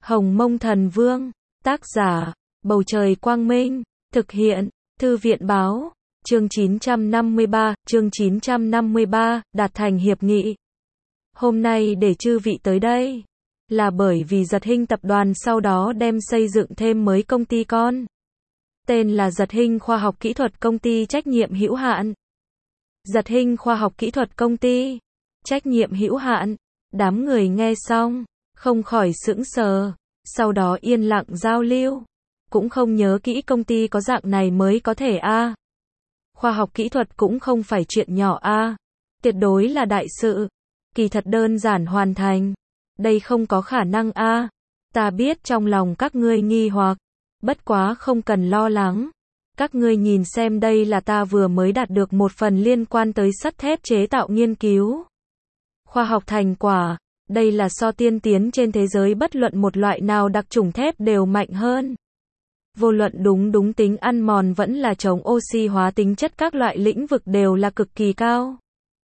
Hồng Mông Thần Vương, tác giả, Bầu Trời Quang Minh, thực hiện, Thư viện Báo, chương 953, đạt thành hiệp nghị. Hôm nay để chư vị tới đây, là bởi vì Giật Hinh tập đoàn sau đó đem xây dựng thêm mới công ty con. Tên là Giật Hinh Khoa học Kỹ thuật Công ty Trách nhiệm hữu hạn. Giật Hinh Khoa học Kỹ thuật Công ty Trách nhiệm hữu hạn. Đám người nghe xong, không khỏi sững sờ, sau đó yên lặng giao lưu. Cũng không nhớ kỹ công ty có dạng này mới có thể a. Khoa học kỹ thuật cũng không phải chuyện nhỏ a. Tuyệt đối là đại sự. Kỳ thật đơn giản hoàn thành. Đây không có khả năng a. Ta biết trong lòng các ngươi nghi hoặc. Bất quá không cần lo lắng. Các ngươi nhìn xem, đây là ta vừa mới đạt được một phần liên quan tới sắt thép chế tạo nghiên cứu. Khoa học thành quả. Đây là so tiên tiến trên thế giới bất luận một loại nào đặc chủng thép đều mạnh hơn. Vô luận đúng tính ăn mòn vẫn là chống oxy hóa tính chất các loại lĩnh vực đều là cực kỳ cao.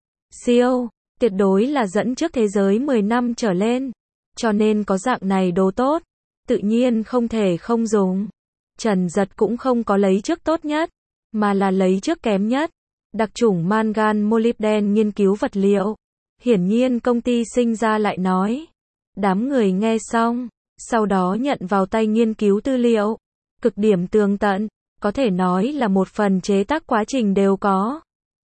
Siêu, tuyệt đối là dẫn trước thế giới 10 năm trở lên. Cho nên có dạng này đồ tốt, tự nhiên không thể không dùng. Trần Giật cũng không có lấy trước tốt nhất, mà là lấy trước kém nhất. Đặc chủng mangan molybden nghiên cứu vật liệu. Hiển nhiên công ty sinh ra lại nói. Đám người nghe xong, sau đó nhận vào tay nghiên cứu tư liệu. Cực điểm tường tận, có thể nói là một phần chế tác quá trình đều có.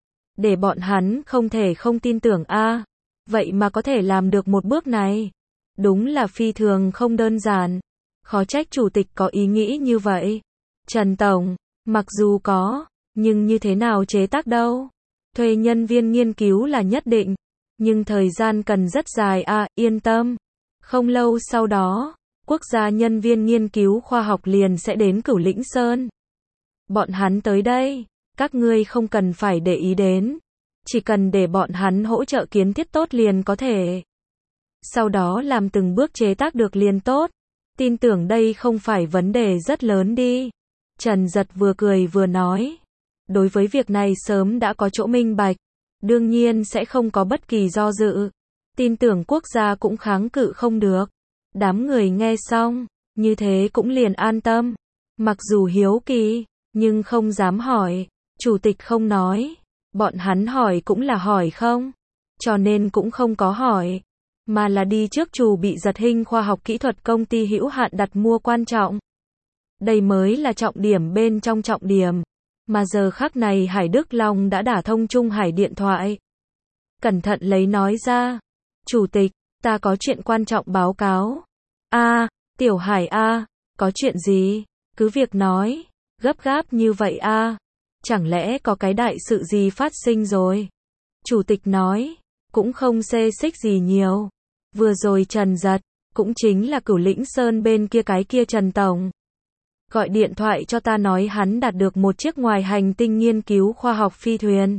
Để bọn hắn không thể không tin tưởng a. Vậy mà có thể làm được một bước này. Đúng là phi thường không đơn giản. Khó trách chủ tịch có ý nghĩ như vậy. Trần Tổng, mặc dù có, nhưng như thế nào chế tác đâu? Thuê nhân viên nghiên cứu là nhất định. Nhưng thời gian cần rất dài a, yên tâm. Không lâu sau đó, quốc gia nhân viên nghiên cứu khoa học liền sẽ đến Cửu Lĩnh Sơn. Bọn hắn tới đây, các ngươi không cần phải để ý đến. Chỉ cần để bọn hắn hỗ trợ kiến thiết tốt liền có thể. Sau đó làm từng bước chế tác được liền tốt. Tin tưởng đây không phải vấn đề rất lớn đi. Trần Giật vừa cười vừa nói. Đối với việc này sớm đã có chỗ minh bạch. Đương nhiên sẽ không có bất kỳ do dự. Tin tưởng quốc gia cũng kháng cự không được. Đám người nghe xong, như thế cũng liền an tâm. Mặc dù hiếu kỳ, nhưng không dám hỏi. Chủ tịch không nói. Bọn hắn hỏi cũng là hỏi không. Cho nên cũng không có hỏi. Mà là đi trước chủ bị Giật Hinh Khoa học Kỹ thuật Công ty hữu hạn đặt mua quan trọng. Đây mới là trọng điểm bên trong trọng điểm. Mà giờ khắc này Hải Đức Long đã đả thông Trung Hải điện thoại. Cẩn thận lấy nói ra. Chủ tịch, ta có chuyện quan trọng báo cáo. A, Tiểu Hải a, có chuyện gì? Cứ việc nói. Gấp gáp như vậy a. Chẳng lẽ có cái đại sự gì phát sinh rồi? Chủ tịch nói. Cũng không xê xích gì nhiều. Vừa rồi Trần Giật, cũng chính là Cửu Lĩnh Sơn bên kia cái kia Trần Tổng. Gọi điện thoại cho ta nói hắn đạt được một chiếc ngoài hành tinh nghiên cứu khoa học phi thuyền.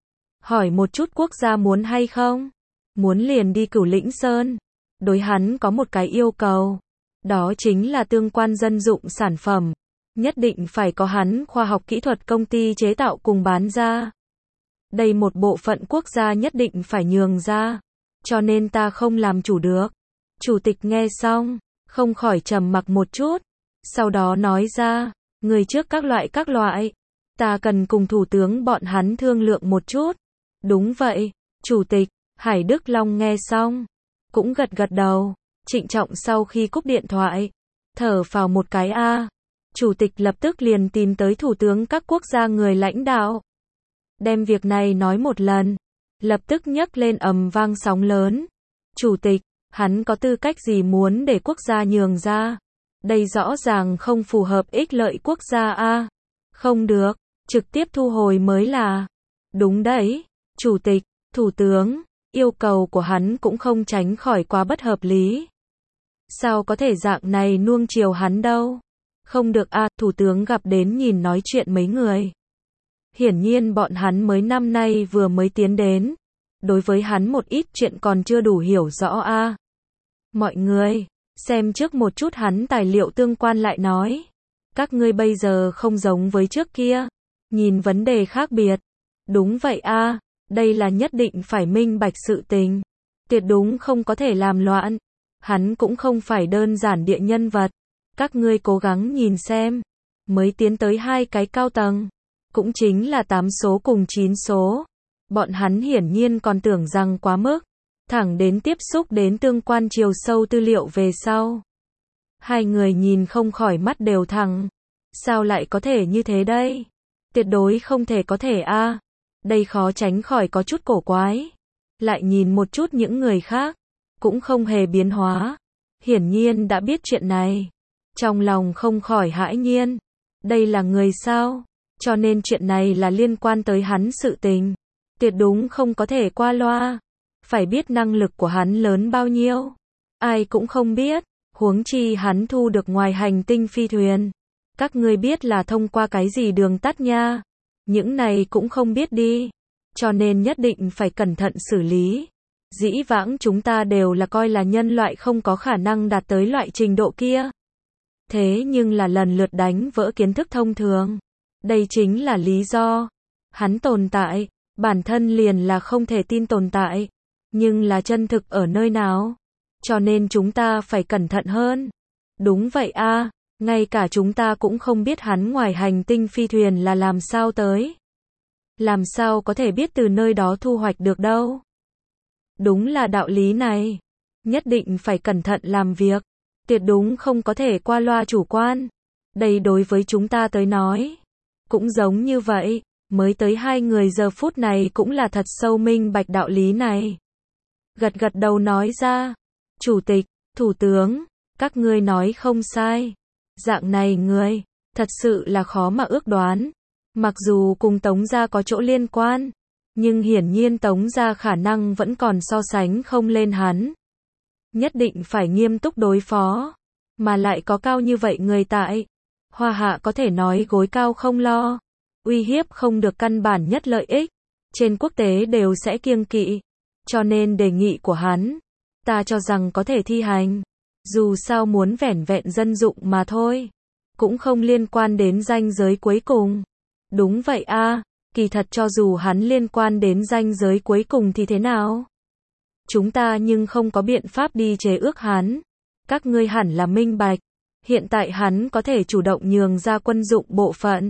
Hỏi một chút quốc gia muốn hay không? Muốn liền đi Cửu Lĩnh Sơn. Đối hắn có một cái yêu cầu. Đó chính là tương quan dân dụng sản phẩm. Nhất định phải có hắn khoa học kỹ thuật công ty chế tạo cùng bán ra. Đây một bộ phận quốc gia nhất định phải nhường ra. Cho nên ta không làm chủ được. Chủ tịch nghe xong, không khỏi trầm mặc một chút. Sau đó nói ra, người trước các loại. Ta cần cùng thủ tướng bọn hắn thương lượng một chút. Đúng vậy, chủ tịch. Hải Đức Long nghe xong, cũng gật đầu. Trịnh trọng sau khi cúp điện thoại, thở phào một cái a. Chủ tịch lập tức liền tìm tới thủ tướng các quốc gia người lãnh đạo. Đem việc này nói một lần, lập tức nhấc lên ầm vang sóng lớn. Chủ tịch, hắn có tư cách gì muốn để quốc gia nhường ra? Đây rõ ràng không phù hợp ích lợi quốc gia a. Không được, trực tiếp thu hồi mới là. Đúng đấy, chủ tịch, thủ tướng, yêu cầu của hắn cũng không tránh khỏi quá bất hợp lý. Sao có thể dạng này nuông chiều hắn đâu? Không được a, thủ tướng gặp đến nhìn nói chuyện mấy người. Hiển nhiên bọn hắn mới năm nay vừa mới tiến đến. Đối với hắn một ít chuyện còn chưa đủ hiểu rõ a. Mọi người, xem trước một chút hắn tài liệu tương quan lại nói. Các ngươi bây giờ không giống với trước kia. Nhìn vấn đề khác biệt. Đúng vậy a, đây là nhất định phải minh bạch sự tình. Tuyệt đúng không có thể làm loạn. Hắn cũng không phải đơn giản địa nhân vật. Các ngươi cố gắng nhìn xem. Mới tiến tới 2 cái cao tầng. Cũng chính là 8 số cùng 9 số. Bọn hắn hiển nhiên còn tưởng rằng quá mức. Thẳng đến tiếp xúc đến tương quan chiều sâu tư liệu về sau. Hai người nhìn không khỏi mắt đều thẳng. Sao lại có thể như thế đây? Tuyệt đối không thể có thể a. Đây khó tránh khỏi có chút cổ quái. Lại nhìn một chút những người khác. Cũng không hề biến hóa. Hiển nhiên đã biết chuyện này. Trong lòng không khỏi hãi nhiên. Đây là người sao? Cho nên chuyện này là liên quan tới hắn sự tình. Tuyệt đúng không có thể qua loa. Phải biết năng lực của hắn lớn bao nhiêu. Ai cũng không biết. Huống chi hắn thu được ngoài hành tinh phi thuyền. Các ngươi biết là thông qua cái gì đường tắt nha. Những này cũng không biết đi. Cho nên nhất định phải cẩn thận xử lý. Dĩ vãng chúng ta đều là coi là nhân loại không có khả năng đạt tới loại trình độ kia. Thế nhưng là lần lượt đánh vỡ kiến thức thông thường. Đây chính là lý do. Hắn tồn tại, bản thân liền là không thể tin tồn tại. Nhưng là chân thực ở nơi nào? Cho nên chúng ta phải cẩn thận hơn. Đúng vậy a, ngay cả chúng ta cũng không biết hắn ngoài hành tinh phi thuyền là làm sao tới. Làm sao có thể biết từ nơi đó thu hoạch được đâu. Đúng là đạo lý này. Nhất định phải cẩn thận làm việc. Tuyệt đúng không có thể qua loa chủ quan. Đây đối với chúng ta tới nói. Cũng giống như vậy. Mới tới 2 người giờ phút này cũng là thật sâu minh bạch đạo lý này. Gật gật đầu nói ra. Chủ tịch, thủ tướng, các ngươi nói không sai. Dạng này người, thật sự là khó mà ước đoán. Mặc dù cùng Tống gia có chỗ liên quan, nhưng hiển nhiên Tống gia khả năng vẫn còn so sánh không lên hắn. Nhất định phải nghiêm túc đối phó, mà lại có cao như vậy người tại. Hoa hạ có thể nói gối cao không lo, uy hiếp không được căn bản nhất lợi ích, trên quốc tế đều sẽ kiêng kỵ. Cho nên đề nghị của hắn, ta cho rằng có thể thi hành. Dù sao muốn vẻn vẹn dân dụng mà thôi, cũng không liên quan đến ranh giới cuối cùng. Đúng vậy a, kỳ thật cho dù hắn liên quan đến ranh giới cuối cùng thì thế nào? Chúng ta nhưng không có biện pháp đi chế ước hắn. Các ngươi hẳn là minh bạch. Hiện tại hắn có thể chủ động nhường ra quân dụng bộ phận.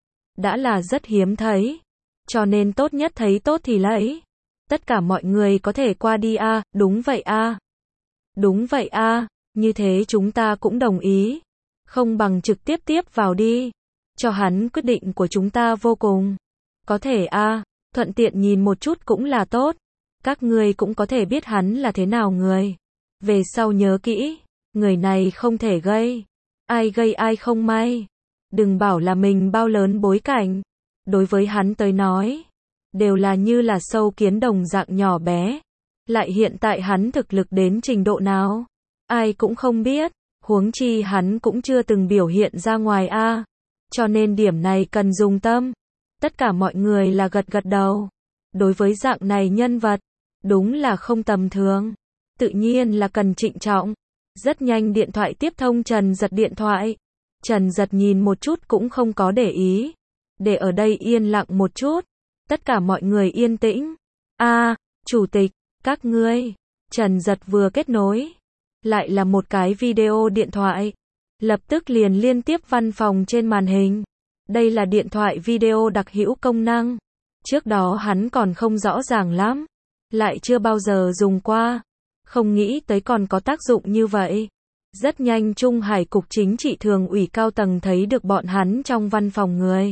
Đã là rất hiếm thấy. Cho nên tốt nhất thấy tốt thì lấy. Tất cả mọi người có thể qua đi a, đúng vậy a. Đúng vậy a, như thế chúng ta cũng đồng ý. Không bằng trực tiếp tiếp vào đi. Cho hắn quyết định của chúng ta vô cùng. Có thể a, thuận tiện nhìn một chút cũng là tốt. Các ngươi cũng có thể biết hắn là thế nào người. Về sau nhớ kỹ, người này không thể gây. Ai gây ai không may. Đừng bảo là mình bao lớn bối cảnh. Đối với hắn tới nói, đều là như là sâu kiến đồng dạng nhỏ bé. Lại hiện tại hắn thực lực đến trình độ nào? Ai cũng không biết. Huống chi hắn cũng chưa từng biểu hiện ra ngoài a. Cho nên điểm này cần dùng tâm. Tất cả mọi người là gật gật đầu. Đối với dạng này nhân vật, đúng là không tầm thường. Tự nhiên là cần trịnh trọng. Rất nhanh điện thoại tiếp thông Trần Giật điện thoại. Trần Giật nhìn một chút cũng không có để ý. Để ở đây yên lặng một chút. Tất cả mọi người yên tĩnh. A, chủ tịch, các ngươi. Trần Giật vừa kết nối. Lại là một cái video điện thoại. Lập tức liền liên tiếp văn phòng trên màn hình. Đây là điện thoại video đặc hữu công năng. Trước đó hắn còn không rõ ràng lắm. Lại chưa bao giờ dùng qua. Không nghĩ tới còn có tác dụng như vậy. Rất nhanh Trung Hải Cục Chính trị Thường ủy cao tầng thấy được bọn hắn trong văn phòng người.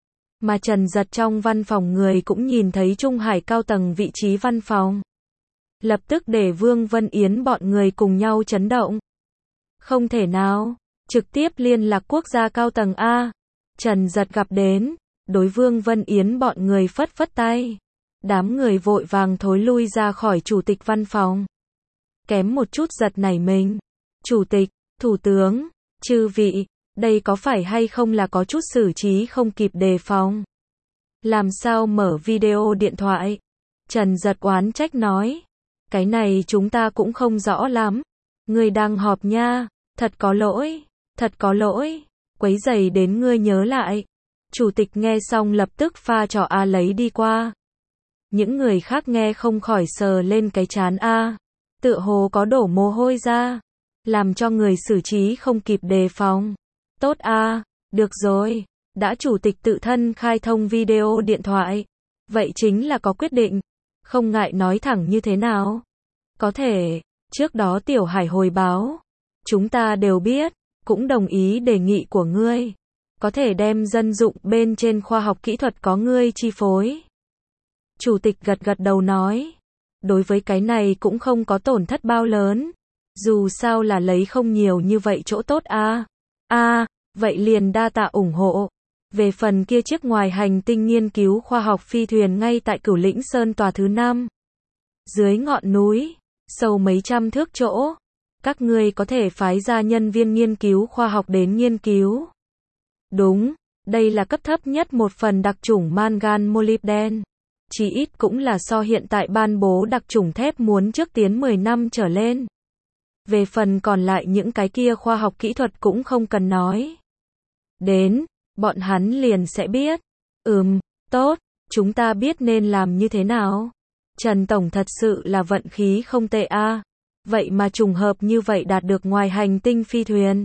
Mà Trần Giật trong văn phòng người cũng nhìn thấy Trung Hải cao tầng vị trí văn phòng. Lập tức để Vương Vân Yến bọn người cùng nhau chấn động. Không thể nào, trực tiếp liên lạc quốc gia cao tầng A. Trần Giật gặp đến, đối Vương Vân Yến bọn người phất phất tay. Đám người vội vàng thối lui ra khỏi chủ tịch văn phòng. Kém một chút giật nảy mình. Chủ tịch, thủ tướng, chư vị, đây có phải hay không là có chút xử trí không kịp đề phòng? Làm sao mở video điện thoại? Trần Giật oán trách nói. Cái này chúng ta cũng không rõ lắm. Ngươi đang họp nha, thật có lỗi, quấy rầy đến ngươi nhớ lại. Chủ tịch nghe xong lập tức pha trò A lấy đi qua. Những người khác nghe không khỏi sờ lên cái trán A. tựa hồ có đổ mồ hôi ra, làm cho người xử trí không kịp đề phòng. Tốt a, được rồi, đã chủ tịch tự thân khai thông video điện thoại, vậy chính là có quyết định, không ngại nói thẳng như thế nào. Có thể, trước đó Tiểu Hải hồi báo, chúng ta đều biết, cũng đồng ý đề nghị của ngươi, có thể đem dân dụng bên trên khoa học kỹ thuật có ngươi chi phối. Chủ tịch gật gật đầu nói, đối với cái này cũng không có tổn thất bao lớn, dù sao là lấy không nhiều như vậy chỗ tốt a. Vậy liền đa tạ ủng hộ. Về phần kia chiếc ngoài hành tinh nghiên cứu khoa học phi thuyền ngay tại Cửu Lĩnh Sơn tòa thứ 5, dưới ngọn núi, sâu mấy trăm thước chỗ, các ngươi có thể phái ra nhân viên nghiên cứu khoa học đến nghiên cứu. Đúng, đây là cấp thấp nhất một phần đặc chủng mangan molybden, chỉ ít cũng là so hiện tại ban bố đặc chủng thép muốn trước tiến 10 năm trở lên. Về phần còn lại những cái kia khoa học kỹ thuật cũng không cần nói đến, bọn hắn liền sẽ biết. Tốt, chúng ta biết nên làm như thế nào. Trần Tổng thật sự là vận khí không tệ a. Vậy mà trùng hợp như vậy đạt được ngoài hành tinh phi thuyền.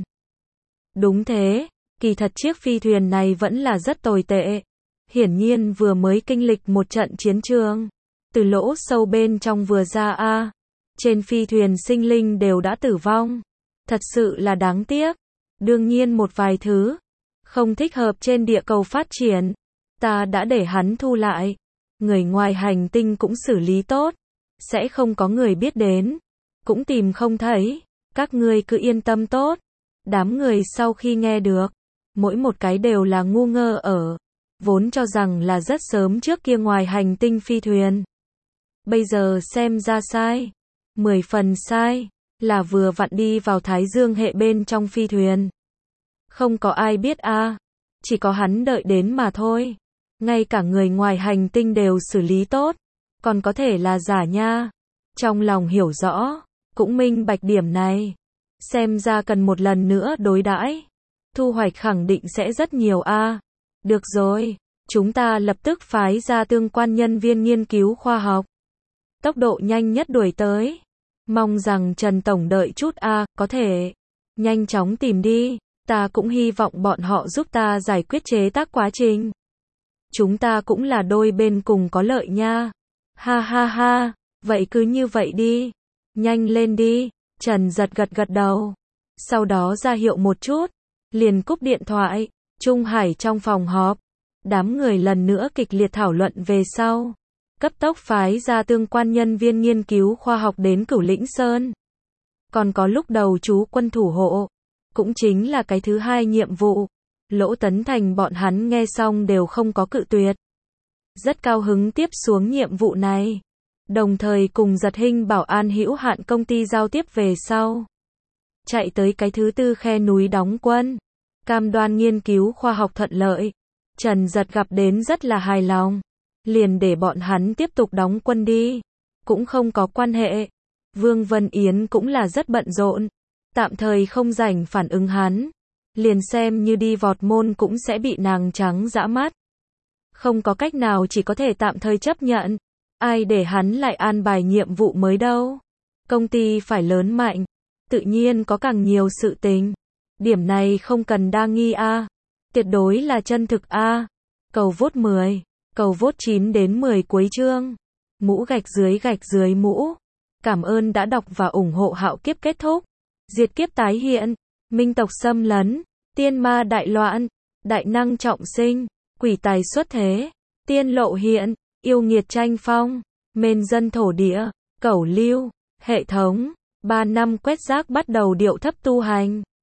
Đúng thế, kỳ thật chiếc phi thuyền này vẫn là rất tồi tệ. Hiển nhiên vừa mới kinh lịch một trận chiến trường. Từ lỗ sâu bên trong vừa ra a. Trên phi thuyền sinh linh đều đã tử vong. Thật sự là đáng tiếc. Đương nhiên một vài thứ không thích hợp trên địa cầu phát triển, ta đã để hắn thu lại. Người ngoài hành tinh cũng xử lý tốt, sẽ không có người biết đến, cũng tìm không thấy, các ngươi cứ yên tâm tốt. Đám người sau khi nghe được, mỗi một cái đều là ngu ngơ ở, vốn cho rằng là rất sớm trước kia ngoài hành tinh phi thuyền. Bây giờ xem ra sai, 10 phần sai, là vừa vặn đi vào Thái Dương hệ bên trong phi thuyền. Không có ai biết a, chỉ có hắn đợi đến mà thôi. Ngay cả người ngoài hành tinh đều xử lý tốt, còn có thể là giả nha. Trong lòng hiểu rõ, cũng minh bạch điểm này. Xem ra cần một lần nữa đối đãi. Thu hoạch khẳng định sẽ rất nhiều a. Được rồi, chúng ta lập tức phái ra tương quan nhân viên nghiên cứu khoa học. Tốc độ nhanh nhất đuổi tới. Mong rằng Trần Tổng đợi chút a, có thể nhanh chóng tìm đi. Ta cũng hy vọng bọn họ giúp ta giải quyết chế tác quá trình. Chúng ta cũng là đôi bên cùng có lợi nha. Ha ha ha, vậy cứ như vậy đi. Nhanh lên đi. Trần Giật gật gật đầu. Sau đó ra hiệu một chút, liền cúp điện thoại. Trung Hải trong phòng họp, đám người lần nữa kịch liệt thảo luận về sau. Cấp tốc phái ra tương quan nhân viên nghiên cứu khoa học đến Cửu Lĩnh Sơn. Còn có lúc đầu chú quân thủ hộ, cũng chính là cái thứ hai nhiệm vụ. Lỗ Tấn Thành bọn hắn nghe xong đều không có cự tuyệt. Rất cao hứng tiếp xuống nhiệm vụ này. Đồng thời cùng Giật Hinh bảo an hữu hạn công ty giao tiếp về sau. Chạy tới cái thứ tư khe núi đóng quân. Cam đoan nghiên cứu khoa học thuận lợi. Trần Giật gặp đến rất là hài lòng. Liền để bọn hắn tiếp tục đóng quân đi. Cũng không có quan hệ. Vương Vân Yến cũng là rất bận rộn. Tạm thời không rảnh phản ứng hắn. Liền xem như đi vọt môn cũng sẽ bị nàng trắng dã mắt. Không có cách nào, chỉ có thể tạm thời chấp nhận. Ai để hắn lại an bài nhiệm vụ mới đâu. Công ty phải lớn mạnh, tự nhiên có càng nhiều sự tình. Điểm này không cần đa nghi a. Tuyệt đối là chân thực a. Cầu vote 10, cầu vote 9 đến 10 cuối chương. Mũ gạch dưới mũ. Cảm ơn đã đọc và ủng hộ. Hạo kiếp kết thúc, diệt kiếp tái hiện, minh tộc xâm lấn, tiên ma đại loạn, đại năng trọng sinh, quỷ tài xuất thế, tiên lộ hiện, yêu nghiệt tranh phong, mên dân thổ địa, cẩu lưu, hệ thống, 3 năm quét rác bắt đầu điệu thấp tu hành.